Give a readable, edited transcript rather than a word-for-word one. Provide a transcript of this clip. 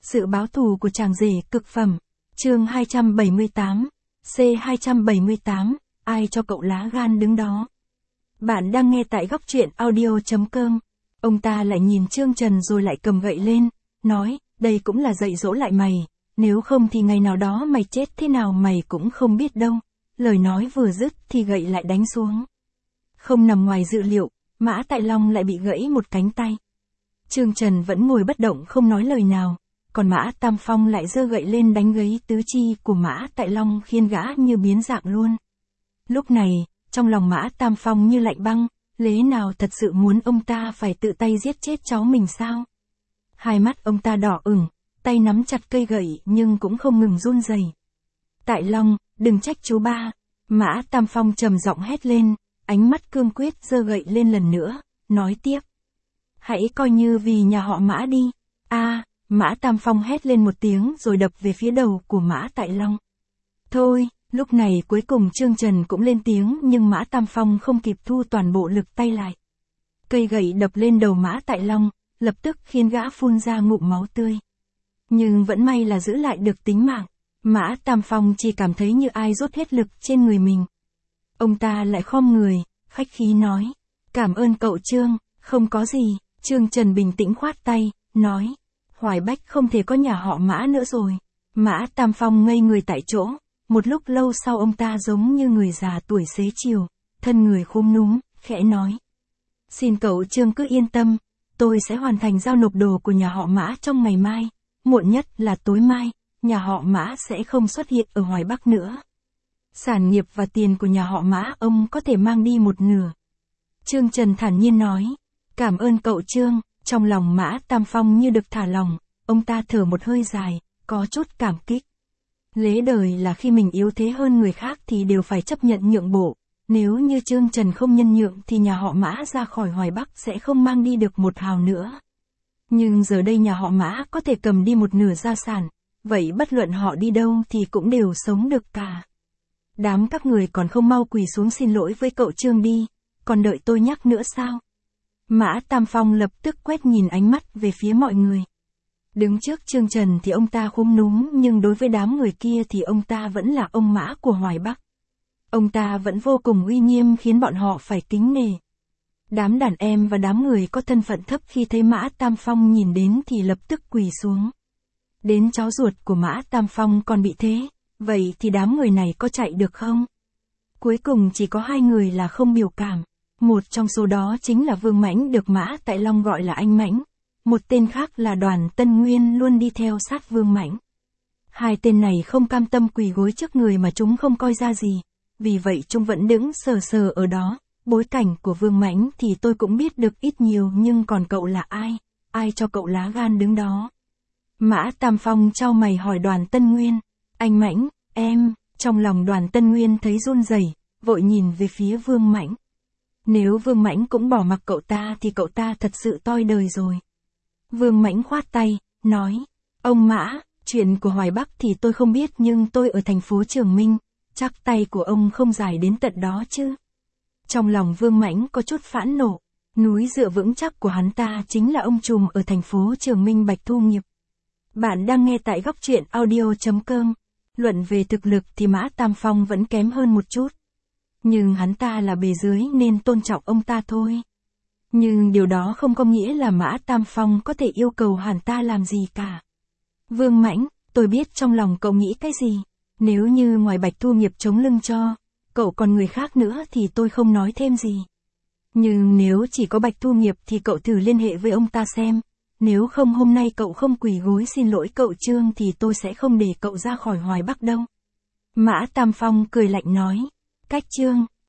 Sự báo thù của chàng rể cực phẩm. Chương 278. C278, ai cho cậu lá gan đứng đó. Bạn đang nghe tại góc truyện audio.com. Ông ta lại nhìn Trương Trần rồi lại cầm gậy lên, nói, đây cũng là dạy dỗ lại mày, nếu không thì ngày nào đó mày chết thế nào mày cũng không biết đâu. Lời nói vừa dứt thì gậy lại đánh xuống. Không nằm ngoài dự liệu, Mã Tại Long lại bị gãy một cánh tay. Trương Trần vẫn ngồi bất động không nói lời nào, còn Mã Tam Phong lại giơ gậy lên đánh gãy tứ chi của Mã Tại Long khiến gã như biến dạng luôn. Lúc này, trong lòng Mã Tam Phong như lạnh băng, lẽ nào thật sự muốn ông ta phải tự tay giết chết cháu mình sao? Hai mắt ông ta đỏ ửng, tay nắm chặt cây gậy nhưng cũng không ngừng run rẩy. Tại Long, đừng trách chú ba. Mã Tam Phong trầm giọng hét lên, ánh mắt cương quyết giơ gậy lên lần nữa, nói tiếp. Hãy coi như vì nhà họ Mã đi. Mã Tam Phong hét lên một tiếng rồi đập về phía đầu của Mã Tại Long. Thôi, lúc này cuối cùng Trương Trần cũng lên tiếng nhưng Mã Tam Phong không kịp thu toàn bộ lực tay lại. Cây gậy đập lên đầu Mã Tại Long, lập tức khiến gã phun ra ngụm máu tươi. Nhưng vẫn may là giữ lại được tính mạng. Mã Tam Phong chỉ cảm thấy như ai rút hết lực trên người mình. Ông ta lại khom người, khách khí nói. Cảm ơn cậu Trương, không có gì. Trương Trần bình tĩnh khoát tay, nói. Hoài Bách không thể có nhà họ Mã nữa rồi. Mã Tam Phong ngây người tại chỗ. Một lúc lâu sau ông ta giống như người già tuổi xế chiều, thân người khúm núm, khẽ nói. Xin cậu Trương cứ yên tâm, tôi sẽ hoàn thành giao nộp đồ của nhà họ Mã trong ngày mai. Muộn nhất là tối mai, nhà họ Mã sẽ không xuất hiện ở Hoài Bắc nữa. Sản nghiệp và tiền của nhà họ Mã ông có thể mang đi một nửa. Trương Trần thản nhiên nói. Cảm ơn cậu Trương. Trong lòng Mã Tam Phong như được thả lòng, ông ta thở một hơi dài, có chút cảm kích. Lẽ đời là khi mình yếu thế hơn người khác thì đều phải chấp nhận nhượng bộ. Nếu như Trương Trần không nhân nhượng thì nhà họ Mã ra khỏi Hoài Bắc sẽ không mang đi được một hào nữa. Nhưng giờ đây nhà họ Mã có thể cầm đi một nửa gia sản, vậy bất luận họ đi đâu thì cũng đều sống được cả. Đám các người còn không mau quỳ xuống xin lỗi với cậu Trương đi, còn đợi tôi nhắc nữa sao? Mã Tam Phong lập tức quét nhìn ánh mắt về phía mọi người. Đứng trước Trương Trần thì ông ta khúm núm nhưng đối với đám người kia thì ông ta vẫn là ông Mã của Hoài Bắc. Ông ta vẫn vô cùng uy nghiêm khiến bọn họ phải kính nể. Đám đàn em và đám người có thân phận thấp khi thấy Mã Tam Phong nhìn đến thì lập tức quỳ xuống. Đến cháu ruột của Mã Tam Phong còn bị thế, vậy thì đám người này có chạy được không? Cuối cùng chỉ có hai người là không biểu cảm. Một trong số đó chính là Vương Mãnh được Mã Tại Long gọi là anh Mãnh. Một tên khác là Đoàn Tân Nguyên luôn đi theo sát Vương Mãnh. Hai tên này không cam tâm quỳ gối trước người mà chúng không coi ra gì. Vì vậy chúng vẫn đứng sờ sờ ở đó. Bối cảnh của Vương Mãnh thì tôi cũng biết được ít nhiều nhưng còn cậu là ai? Ai cho cậu lá gan đứng đó? Mã Tam Phong chau mày hỏi Đoàn Tân Nguyên. Anh Mãnh, em. Trong lòng Đoàn Tân Nguyên thấy run rẩy, vội nhìn về phía Vương Mãnh. Nếu Vương Mãnh cũng bỏ mặc cậu ta thì cậu ta thật sự toi đời rồi. Vương Mãnh khoát tay, nói. Ông Mã, chuyện của Hoài Bắc thì tôi không biết nhưng tôi ở thành phố Trường Minh, chắc tay của ông không dài đến tận đó chứ. Trong lòng Vương Mãnh có chút phẫn nộ, núi dựa vững chắc của hắn ta chính là ông trùm ở thành phố Trường Minh Bạch Thu Nghiệp. Bạn đang nghe tại góc truyện audio.com. Luận về thực lực thì Mã Tam Phong vẫn kém hơn một chút. Nhưng hắn ta là bề dưới nên tôn trọng ông ta thôi. Nhưng điều đó không có nghĩa là Mã Tam Phong có thể yêu cầu hắn ta làm gì cả. Vương Mãnh, tôi biết trong lòng cậu nghĩ cái gì. Nếu như ngoài Bạch Thu Nghiệp chống lưng cho, cậu còn người khác nữa thì tôi không nói thêm gì. Nhưng nếu chỉ có Bạch Thu Nghiệp thì cậu thử liên hệ với ông ta xem. Nếu không hôm nay cậu không quỳ gối xin lỗi cậu Trương thì tôi sẽ không để cậu ra khỏi Hoài Bắc đâu. Mã Tam Phong cười lạnh nói. Cách Trương,